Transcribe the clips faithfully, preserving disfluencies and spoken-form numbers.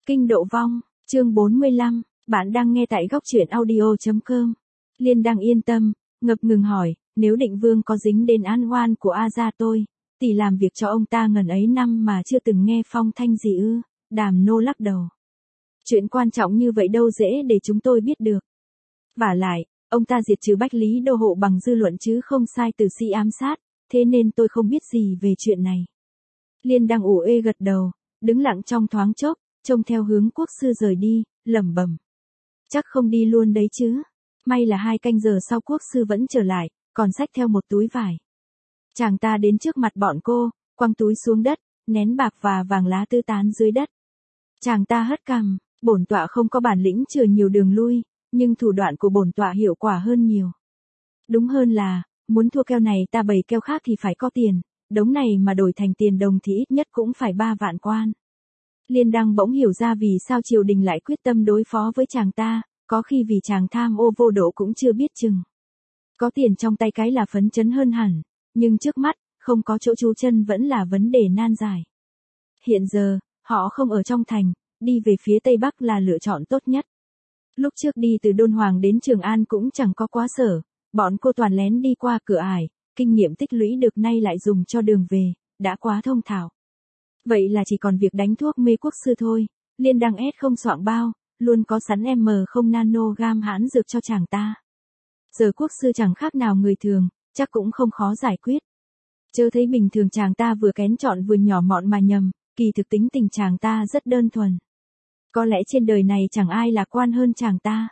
Kinh độ vong, chương bốn mươi lăm, bạn đang nghe tại góc truyện audio chấm com. Liên đang yên tâm, ngập ngừng hỏi, nếu Định Vương có dính đến án oan của A gia tôi, tỷ làm việc cho ông ta ngần ấy năm mà chưa từng nghe phong thanh gì ư? Đàm Nô lắc đầu. Chuyện quan trọng như vậy đâu dễ để chúng tôi biết được. Vả lại, ông ta diệt trừ Bách Lý Đô hộ bằng dư luận chứ không sai từ si ám sát, thế nên tôi không biết gì về chuyện này. Liên đang ủ ê gật đầu, đứng lặng trong thoáng chốc, trông theo hướng quốc sư rời đi, lẩm bẩm. Chắc không đi luôn đấy chứ. May là hai canh giờ sau quốc sư vẫn trở lại, còn xách theo một túi vải. Chàng ta đến trước mặt bọn cô, quăng túi xuống đất, nén bạc và vàng lá tứ tán dưới đất. Chàng ta hất cằm, bổn tọa không có bản lĩnh chừa nhiều đường lui, nhưng thủ đoạn của bổn tọa hiệu quả hơn nhiều. Đúng hơn là, muốn thua keo này ta bày keo khác thì phải có tiền, đống này mà đổi thành tiền đồng thì ít nhất cũng phải ba vạn quan. Liên Đăng bỗng hiểu ra vì sao triều đình lại quyết tâm đối phó với chàng ta, có khi vì chàng tham ô vô độ cũng chưa biết chừng. Có tiền trong tay cái là phấn chấn hơn hẳn, nhưng trước mắt, không có chỗ trú chân vẫn là vấn đề nan giải. Hiện giờ, họ không ở trong thành, đi về phía Tây Bắc là lựa chọn tốt nhất. Lúc trước đi từ Đôn Hoàng đến Trường An cũng chẳng có quá sở, bọn cô toàn lén đi qua cửa ải, kinh nghiệm tích lũy được nay lại dùng cho đường về, đã quá thông thạo. Vậy là chỉ còn việc đánh thuốc mê quốc sư thôi, Liên Đăng ép không soạng bao, luôn có sẵn M không nano gam hãn dược cho chàng ta. Giờ quốc sư chẳng khác nào người thường, chắc cũng không khó giải quyết. Chớ thấy bình thường chàng ta vừa kén chọn vừa nhỏ mọn mà nhầm, kỳ thực tính tình chàng ta rất đơn thuần. Có lẽ trên đời này chẳng ai lạc quan hơn chàng ta.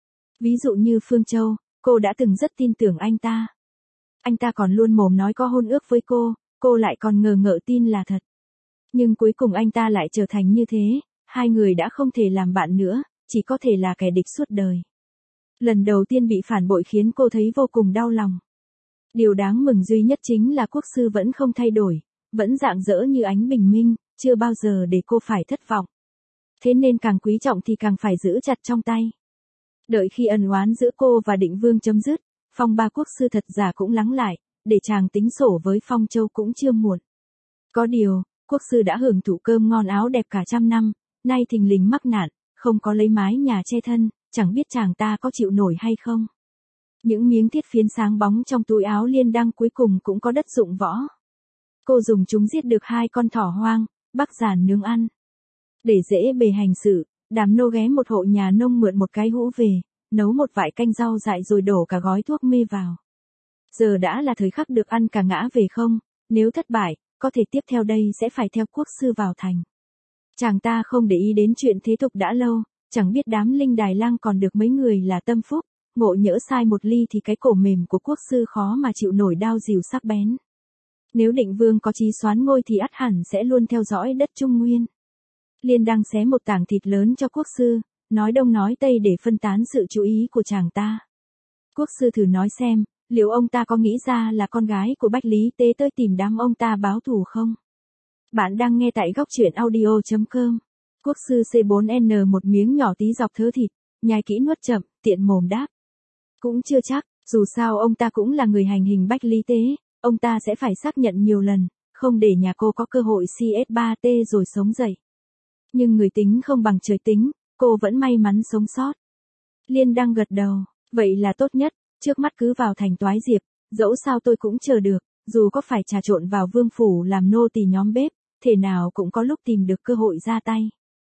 Ví dụ như Phương Châu, cô đã từng rất tin tưởng anh ta. Anh ta còn luôn mồm nói có hôn ước với cô, cô lại còn ngờ ngợ tin là thật. Nhưng cuối cùng anh ta lại trở thành như thế, hai người đã không thể làm bạn nữa, chỉ có thể là kẻ địch suốt đời. Lần đầu tiên bị phản bội khiến cô thấy vô cùng đau lòng. Điều đáng mừng duy nhất chính là quốc sư vẫn không thay đổi, vẫn rạng rỡ như ánh bình minh, chưa bao giờ để cô phải thất vọng. Thế nên càng quý trọng thì càng phải giữ chặt trong tay. Đợi khi ân oán giữa cô và Định Vương chấm dứt, phong ba quốc sư thật giả cũng lắng lại, để chàng tính sổ với Phong Châu cũng chưa muộn. Có điều, quốc sư đã hưởng thụ cơm ngon áo đẹp cả trăm năm, nay thình lình mắc nạn, không có lấy mái nhà che thân, chẳng biết chàng ta có chịu nổi hay không. Những miếng thiết phiến sáng bóng trong túi áo Liên Đăng cuối cùng cũng có đất dụng võ. Cô dùng chúng giết được hai con thỏ hoang, bắc giản nướng ăn. Để dễ bề hành sự, Đàm Nô ghé một hộ nhà nông mượn một cái hũ về, nấu một vại canh rau dại rồi đổ cả gói thuốc mê vào. Giờ đã là thời khắc được ăn cả ngã về không, nếu thất bại, có thể tiếp theo đây sẽ phải theo quốc sư vào thành. Chàng ta không để ý đến chuyện thế tục đã lâu, chẳng biết đám linh đài lang còn được mấy người là tâm phúc, ngộ nhỡ sai một ly thì cái cổ mềm của quốc sư khó mà chịu nổi đao dìu sắc bén. Nếu Định Vương có chí soán ngôi thì ắt hẳn sẽ luôn theo dõi đất Trung Nguyên. Liên Đăng xé một tảng thịt lớn cho quốc sư, nói đông nói tây để phân tán sự chú ý của chàng ta. Quốc sư thử nói xem, liệu ông ta có nghĩ ra là con gái của Bách Lý Tế tới tìm đám ông ta báo thù không? Bạn đang nghe tại góc truyện audio chấm com. Quốc sư C bốn N một miếng nhỏ tí dọc thớ thịt, nhai kỹ nuốt chậm, tiện mồm đáp. Cũng chưa chắc, dù sao ông ta cũng là người hành hình Bách Lý Tế, ông ta sẽ phải xác nhận nhiều lần, không để nhà cô có cơ hội C S ba T rồi sống dậy. Nhưng người tính không bằng trời tính, cô vẫn may mắn sống sót. Liên Đăng gật đầu, vậy là tốt nhất, trước mắt cứ vào thành Toái Diệp, dẫu sao tôi cũng chờ được, dù có phải trà trộn vào vương phủ làm nô tỳ nhóm bếp, thể nào cũng có lúc tìm được cơ hội ra tay.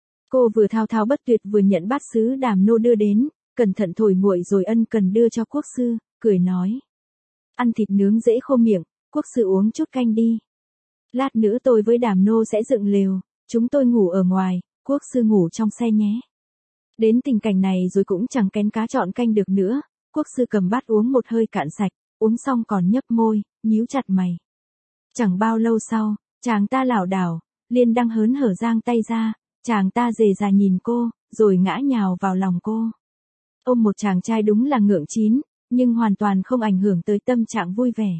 Cô vừa thao thao bất tuyệt vừa nhận bát sứ Đàm Nô đưa đến, cẩn thận thổi nguội rồi ân cần đưa cho quốc sư, cười nói. Ăn thịt nướng dễ khô miệng, quốc sư uống chút canh đi. Lát nữa tôi với Đàm Nô sẽ dựng lều, chúng tôi ngủ ở ngoài, quốc sư ngủ trong xe nhé. Đến tình cảnh này rồi cũng chẳng kén cá chọn canh được nữa, quốc sư cầm bát uống một hơi cạn sạch, uống xong còn nhấp môi, nhíu chặt mày. Chẳng bao lâu sau, chàng ta lảo đảo, Liên Đăng hớn hở giang tay ra, chàng ta dề ra nhìn cô, rồi ngã nhào vào lòng cô. Ôm một chàng trai đúng là ngượng chín, nhưng hoàn toàn không ảnh hưởng tới tâm trạng vui vẻ.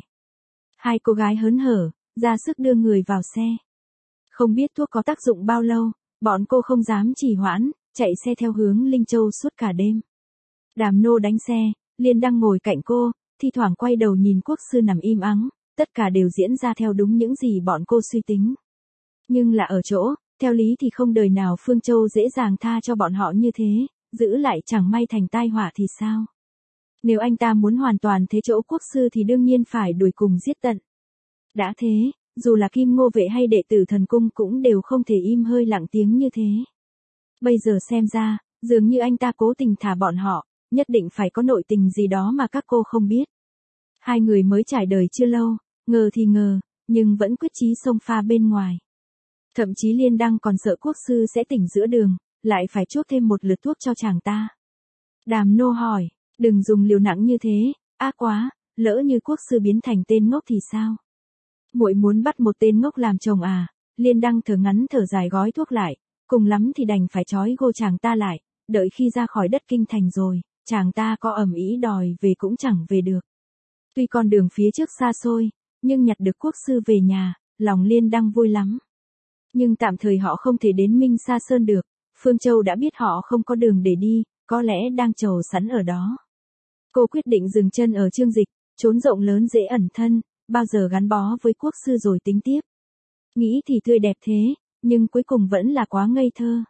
Hai cô gái hớn hở, ra sức đưa người vào xe. Không biết thuốc có tác dụng bao lâu, bọn cô không dám trì hoãn, chạy xe theo hướng Linh Châu suốt cả đêm. Đàm Nô đánh xe, Liên Đăng ngồi cạnh cô, thi thoảng quay đầu nhìn quốc sư nằm im ắng, tất cả đều diễn ra theo đúng những gì bọn cô suy tính. Nhưng là ở chỗ, Theo lý thì không đời nào Phương Châu dễ dàng tha cho bọn họ như thế, giữ lại chẳng may thành tai họa thì sao? Nếu anh ta muốn hoàn toàn thế chỗ quốc sư thì đương nhiên phải đuổi cùng giết tận. Đã thế, dù là Kim Ngô Vệ hay đệ tử thần cung cũng đều không thể im hơi lặng tiếng như thế. Bây giờ xem ra, dường như anh ta cố tình thả bọn họ, nhất định phải có nội tình gì đó mà các cô không biết. Hai người mới trải đời chưa lâu, ngờ thì ngờ, nhưng vẫn quyết chí xông pha bên ngoài. Thậm chí Liên Đăng còn sợ quốc sư sẽ tỉnh giữa đường, lại phải chuốc thêm một lượt thuốc cho chàng ta. Đàm Nô hỏi, đừng dùng liều nặng như thế, ác quá, lỡ như quốc sư biến thành tên ngốc thì sao? Muội muốn bắt một tên ngốc làm chồng à? Liên Đăng thở ngắn thở dài gói thuốc lại, cùng lắm thì đành phải trói gô chàng ta lại, đợi khi ra khỏi đất kinh thành rồi, chàng ta có ầm ĩ đòi về cũng chẳng về được. Tuy con đường phía trước xa xôi, nhưng nhặt được quốc sư về nhà, lòng Liên Đăng vui lắm. Nhưng tạm thời họ không thể đến Minh Sa Sơn được, Phương Châu đã biết họ không có đường để đi, có lẽ đang chờ sẵn ở đó. Cô quyết định dừng chân ở Chương Dịch, trốn rộng lớn dễ ẩn thân, bao giờ gắn bó với quốc sư rồi tính tiếp. Nghĩ thì tươi đẹp thế, nhưng cuối cùng vẫn là quá ngây thơ.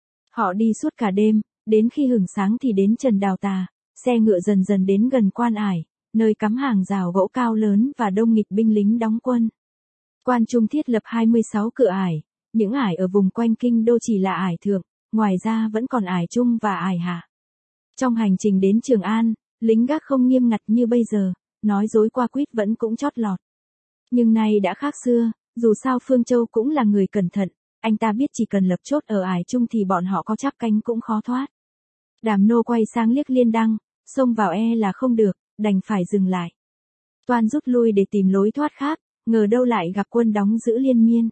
Họ đi suốt cả đêm, đến khi hửng sáng thì đến Trần Đào Tà, xe ngựa dần dần đến gần Quan Ải, nơi cắm hàng rào gỗ cao lớn và đông nghịt binh lính đóng quân. Quan Trung thiết lập hai mươi sáu cửa ải, những ải ở vùng quanh kinh đô chỉ là ải thượng, ngoài ra vẫn còn ải trung và ải hạ. Trong hành trình đến Trường An, lính gác không nghiêm ngặt như bây giờ, nói dối qua quýt vẫn cũng chót lọt. Nhưng nay đã khác xưa, dù sao Phương Châu cũng là người cẩn thận, anh ta biết chỉ cần lập chốt ở ải trung thì bọn họ có chắp cánh cũng khó thoát. Đàm Nô quay sang liếc Liên Đăng, xông vào e là không được, đành phải dừng lại. Toan rút lui để tìm lối thoát khác, ngờ đâu lại gặp quân đóng giữ liên miên.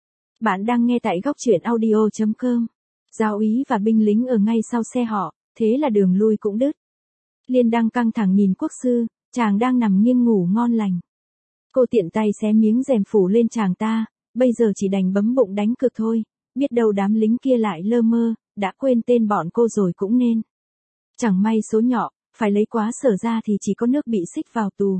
Bạn đang nghe tại góc truyện audio chấm com. Giáo úy và binh lính ở ngay sau xe họ, thế là đường lui cũng đứt. Liên Đăng căng thẳng nhìn quốc sư, chàng đang nằm nghiêng ngủ ngon lành. Cô tiện tay xé miếng rèm phủ lên chàng ta, bây giờ chỉ đành bấm bụng đánh cược thôi, biết đâu đám lính kia lại lơ mơ, đã quên tên bọn cô rồi cũng nên. Chẳng may số nhỏ, phải lấy quá sở ra thì chỉ có nước bị xích vào tù.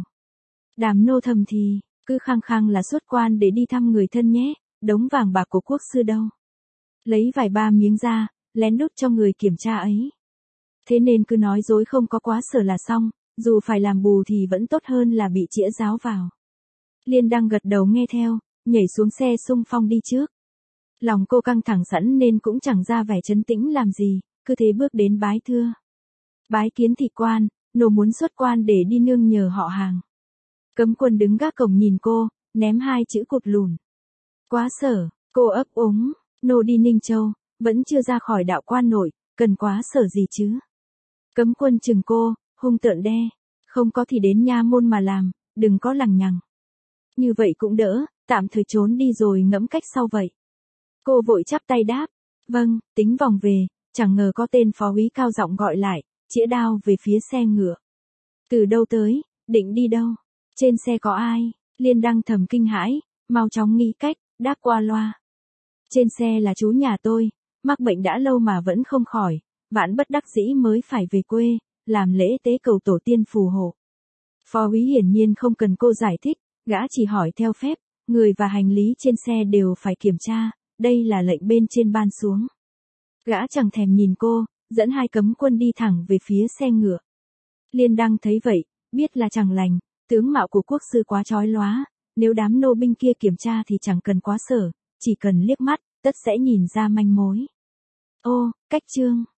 Đàm Nô thầm thì, cứ khăng khăng là xuất quan để đi thăm người thân nhé, đống vàng bạc của quốc sư đâu. Lấy vài ba miếng ra, lén đút cho người kiểm tra ấy. Thế nên cứ nói dối không có quá sở là xong, dù phải làm bù thì vẫn tốt hơn là bị chĩa giáo vào. Liên Đăng gật đầu nghe theo, nhảy xuống xe xung phong đi trước. Lòng cô căng thẳng sẵn nên cũng chẳng ra vẻ trấn tĩnh làm gì, cứ thế bước đến bái thưa. Bái kiến thị quan, nô muốn xuất quan để đi nương nhờ họ hàng. Cấm quân đứng gác cổng nhìn cô, ném hai chữ cụt lùn. Quá sở, cô ấp úng, nô đi Ninh Châu, vẫn chưa ra khỏi đạo quan nội, cần quá sở gì chứ. Cấm quân chừng cô, hung tợn đe, không có thì đến nha môn mà làm, đừng có lằng nhằng. Như vậy cũng đỡ, tạm thời trốn đi rồi ngẫm cách sau vậy. Cô vội chắp tay đáp, vâng, tính vòng về, chẳng ngờ có tên phó úy cao giọng gọi lại, chĩa đao về phía xe ngựa. Từ đâu tới, định đi đâu? Trên xe có ai? Liên Đăng thầm kinh hãi, mau chóng nghĩ cách, đáp qua loa. Trên xe là chú nhà tôi, mắc bệnh đã lâu mà vẫn không khỏi, vạn bất đắc dĩ mới phải về quê, làm lễ tế cầu tổ tiên phù hộ. Phó úy hiển nhiên không cần cô giải thích, gã chỉ hỏi theo phép, người và hành lý trên xe đều phải kiểm tra, đây là lệnh bên trên ban xuống. Gã chẳng thèm nhìn cô, dẫn hai cấm quân đi thẳng về phía xe ngựa. Liên Đăng thấy vậy, biết là chẳng lành, tướng mạo của quốc sư quá chói lóa, nếu đám nô binh kia kiểm tra thì chẳng cần quá sở, chỉ cần liếc mắt, tất sẽ nhìn ra manh mối. Ô, cách chương.